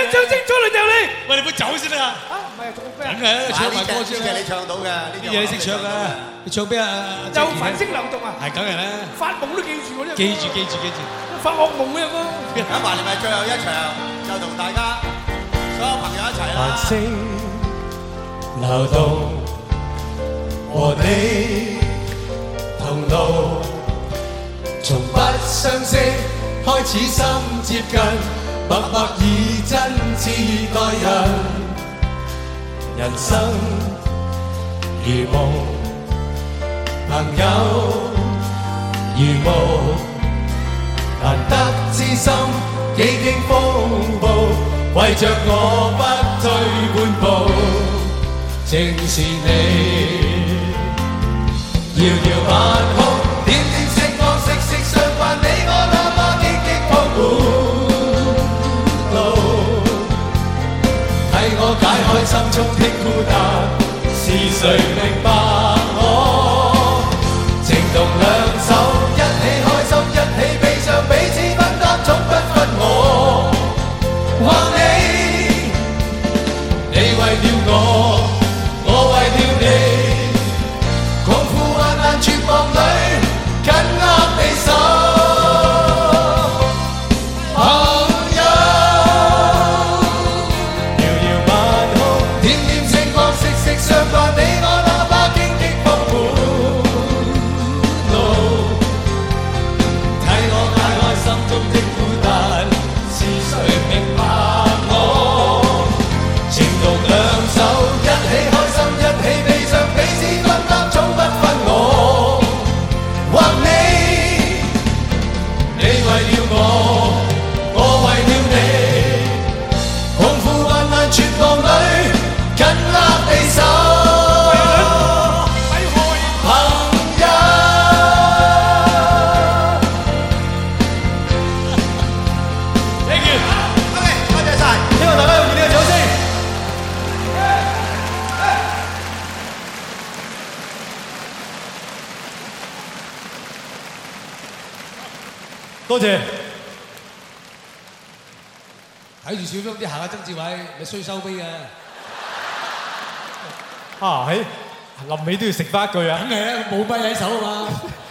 掌聲再嚟就你。 喂，你唔好走先啦。 唔係做咩？ 梗係唱埋歌先啦。 你唱到嘅，呢啲嘢你識唱㗎。你唱邊啊？ 又繁星流動啊！ 係梗係啦。 發夢都記住喎呢個。 記住。 發惡夢嘅歌。 咁埋嚟咪最後一場，就同大家所有朋友一齊啦。 繁星流動，和你同路，從不相識開始心接近，默默以真摯待人，人生如夢，朋友如霧，難得知心幾經風暴，為着我不退半步，正是你遙遙晚空，點點星光息息相關，你我那麼荊棘鋪路，替我解開心中的孤單，是誰明白我？情動兩手，一起開心，一起悲傷，彼此分擔，總不分我或你。你為了我，我為了你，共赴患難絕望裏，緊握你手，朋友。遙遙晚空，點點星光息息相關，你我那把荊棘鋪路，替我解開心中的孤單，是誰明白我？情動兩手，一起開心，一起悲傷，彼此分擔，總不分我或你。你為了我，我為了你，共赴患難絕望裏，緊握你手，朋友。Thank you。 OK，多謝晒。 希望大家用熱烈嘅掌聲。多謝。 睇住小張啲行下曾志偉，你衰收尾嘅。 喺臨尾都要食翻一句啊！ 梗係啦，冇咪喺手啊嘛。